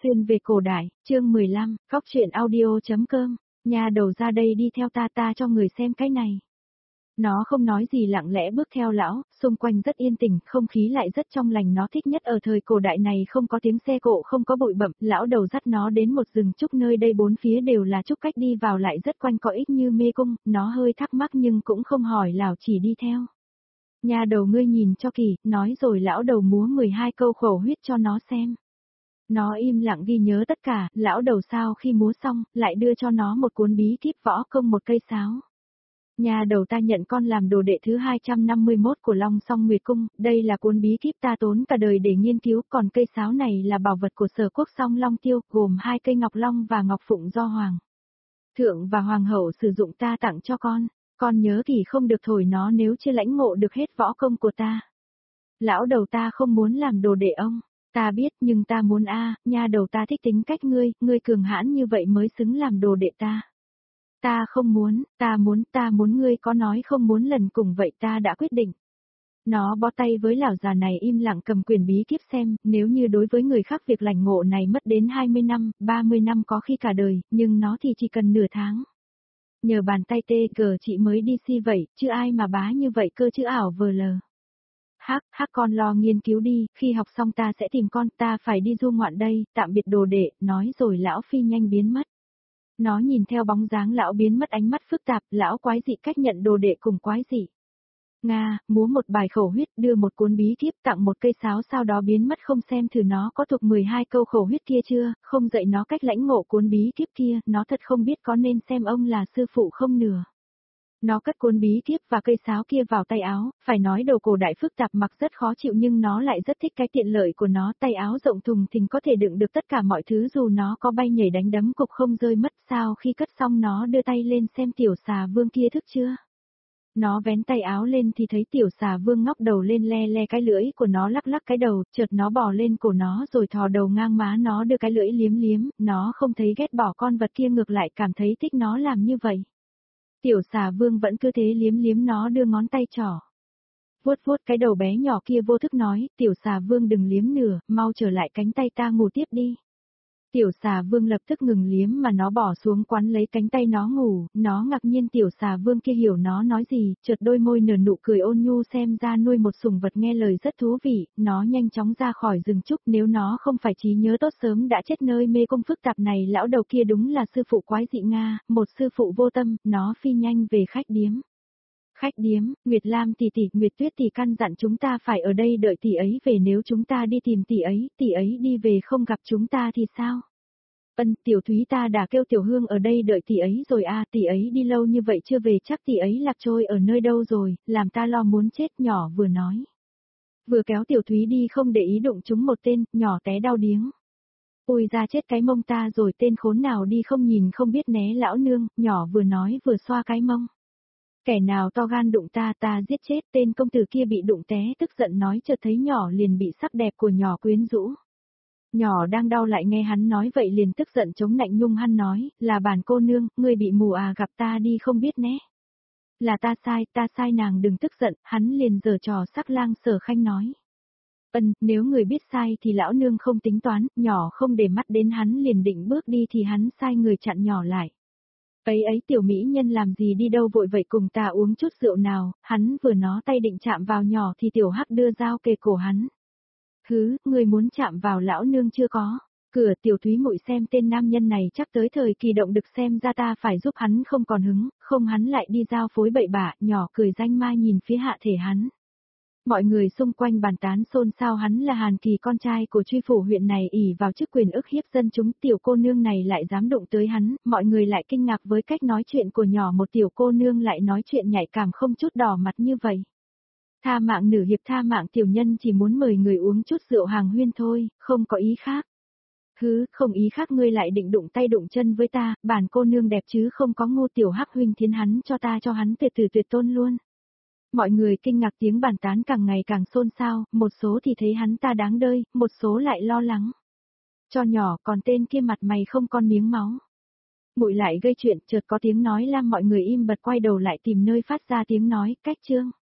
Xuyên về cổ đại, chương 15, Cóc truyện audio.com, nhà đầu ra đây đi theo ta cho người xem cái này. Nó không nói gì lặng lẽ bước theo lão, xung quanh rất yên tĩnh, không khí lại rất trong lành, nó thích nhất ở thời cổ đại này không có tiếng xe cộ, không có bụi bặm, lão đầu dắt nó đến một rừng trúc, nơi đây bốn phía đều là trúc, cách đi vào lại rất quanh co ích như mê cung, nó hơi thắc mắc nhưng cũng không hỏi, lão chỉ đi theo. Nhà đầu ngươi nhìn cho kỹ, nói rồi lão đầu múa 12 câu khẩu huyết cho nó xem. Nó im lặng ghi nhớ tất cả, lão đầu sau khi múa xong, lại đưa cho nó một cuốn bí kíp võ công, một cây sáo. Nhà đầu ta nhận con làm đồ đệ thứ 251 của Long Song Nguyệt Cung, đây là cuốn bí kíp ta tốn cả đời để nghiên cứu, còn cây sáo này là bảo vật của Sở Quốc Song Long Tiêu, gồm 2 cây ngọc long và ngọc phụng do Hoàng thượng và Hoàng hậu sử dụng, ta tặng cho con nhớ kỹ không được thổi nó nếu chưa lãnh ngộ được hết võ công của ta. Lão đầu ta không muốn làm đồ đệ ông. Ta biết nhưng ta muốn nha đầu ta thích tính cách ngươi cường hãn như vậy mới xứng làm đồ đệ ta. Ta không muốn, ta muốn ngươi có nói không muốn lần cùng vậy ta đã quyết định. Nó bó tay với lão già này, im lặng cầm quyển bí kíp xem, nếu như đối với người khác việc lãnh ngộ này mất đến 20 năm, 30 năm có khi cả đời, nhưng nó thì chỉ cần nửa tháng. Nhờ bàn tay tê cờ chị mới đi si vậy, chứ ai mà bá như vậy cơ chứ ảo vờ lờ. Hắc con lo nghiên cứu đi, khi học xong ta sẽ tìm con, ta phải đi du ngoạn đây, tạm biệt đồ đệ, nói rồi lão phi nhanh biến mất. Nó nhìn theo bóng dáng lão biến mất, ánh mắt phức tạp, lão quái dị cách nhận đồ đệ cùng quái dị. Múa một bài khẩu huyết, đưa một cuốn bí kíp, tặng một cây sáo, sau đó biến mất, không xem thử nó có thuộc 12 câu khẩu huyết kia chưa, không dạy nó cách lãnh ngộ cuốn bí kíp kia, nó thật không biết có nên xem ông là sư phụ không nửa. Nó cất cuốn bí kíp và cây sáo kia vào tay áo, phải nói đồ cổ đại phức tạp mặc rất khó chịu nhưng nó lại rất thích cái tiện lợi của nó, tay áo rộng thùng thình có thể đựng được tất cả mọi thứ dù nó có bay nhảy đánh đấm cục không rơi mất. Sau khi cất xong nó đưa tay lên xem tiểu xà vương kia thức chưa. Nó vén tay áo lên thì thấy tiểu xà vương ngóc đầu lên, le le cái lưỡi của nó, lắc lắc cái đầu, chợt nó bò lên cổ nó rồi thò đầu ngang má nó, đưa cái lưỡi liếm liếm, nó không thấy ghét bỏ con vật kia, ngược lại cảm thấy thích nó làm như vậy. Tiểu xà vương vẫn cứ thế liếm liếm nó, đưa ngón tay trỏ vuốt vuốt cái đầu bé nhỏ kia, vô thức nói, tiểu xà vương đừng liếm nữa, mau trở lại cánh tay ta ngủ tiếp đi. Tiểu xà vương lập tức ngừng liếm mà nó bỏ xuống quắn lấy cánh tay nó ngủ, nó ngạc nhiên tiểu xà vương kia hiểu nó nói gì, chợt đôi môi nở nụ cười ôn nhu, xem ra nuôi một sủng vật nghe lời rất thú vị, nó nhanh chóng ra khỏi rừng trúc, nếu nó không phải trí nhớ tốt sớm đã chết nơi mê cung phức tạp này. Lão đầu kia đúng là sư phụ quái dị một sư phụ vô tâm, nó phi nhanh về khách điếm. Khách điếm, Nguyệt Lam tỷ tỷ, Nguyệt Tuyết tỷ căn dặn chúng ta phải ở đây đợi tỷ ấy về, nếu chúng ta đi tìm tỷ ấy đi về không gặp chúng ta thì sao? Tiểu Thúy ta đã kêu Tiểu Hương ở đây đợi tỷ ấy rồi tỷ ấy đi lâu như vậy chưa về, chắc tỷ ấy lạc trôi ở nơi đâu rồi, làm ta lo muốn chết. Nhỏ vừa nói, vừa kéo Tiểu Thúy đi, không để ý đụng trúng một tên, nhỏ té đau điếng. Ôi ra chết cái mông ta rồi, tên khốn nào đi không nhìn không biết né lão nương, nhỏ vừa nói vừa xoa cái mông. Kẻ nào to gan đụng ta giết chết. Tên công tử kia bị đụng té tức giận nói, chợt thấy nhỏ liền bị sắc đẹp của nhỏ quyến rũ. Nhỏ đang đau lại nghe hắn nói vậy liền tức giận chống nạnh nhung hăn nói, là bản cô nương, ngươi bị mù gặp ta đi không biết né. Là ta sai, nàng đừng tức giận. Hắn liền giở trò sắc lang Sở Khanh nói. Nếu người biết sai thì lão nương không tính toán. Nhỏ không để mắt đến hắn, liền định bước đi thì hắn sai người chặn nhỏ lại. Ấy tiểu mỹ nhân làm gì đi đâu vội vậy, cùng ta uống chút rượu nào. Hắn vừa nó tay định chạm vào nhỏ thì tiểu hắc đưa dao kề cổ hắn. Người muốn chạm vào lão nương chưa có. Cửa. Tiểu Thúy muội xem tên nam nhân này chắc tới thời kỳ động đực, xem ra ta phải giúp hắn không còn hứng, không hắn lại đi giao phối bậy bạ. Nhỏ cười danh ma nhìn phía hạ thể hắn. Mọi người xung quanh bàn tán xôn xao, hắn là Hàn Kỳ, con trai của Truy Phủ huyện này, ỷ vào chức quyền ức hiếp dân chúng, tiểu cô nương này lại dám đụng tới hắn, mọi người lại kinh ngạc với cách nói chuyện của nhỏ, một tiểu cô nương lại nói chuyện nhạy cảm không chút đỏ mặt như vậy. Tha mạng nữ hiệp, tha mạng tiểu nhân chỉ muốn mời người uống chút rượu hàng huyên thôi, không có ý khác. Không ý khác, ngươi lại định đụng tay đụng chân với ta, bản cô nương đẹp chứ không có ngu. Tiểu hắc huynh thiến hắn cho hắn tuyệt tôn luôn. Mọi người kinh ngạc, tiếng bàn tán càng ngày càng xôn xao, một số thì thấy hắn ta đáng đơi, một số lại lo lắng cho nhỏ, còn tên kia mặt mày không con miếng máu. Muội lại gây chuyện, chợt có tiếng nói lam, mọi người im bặt quay đầu lại tìm nơi phát ra tiếng nói. Cách chương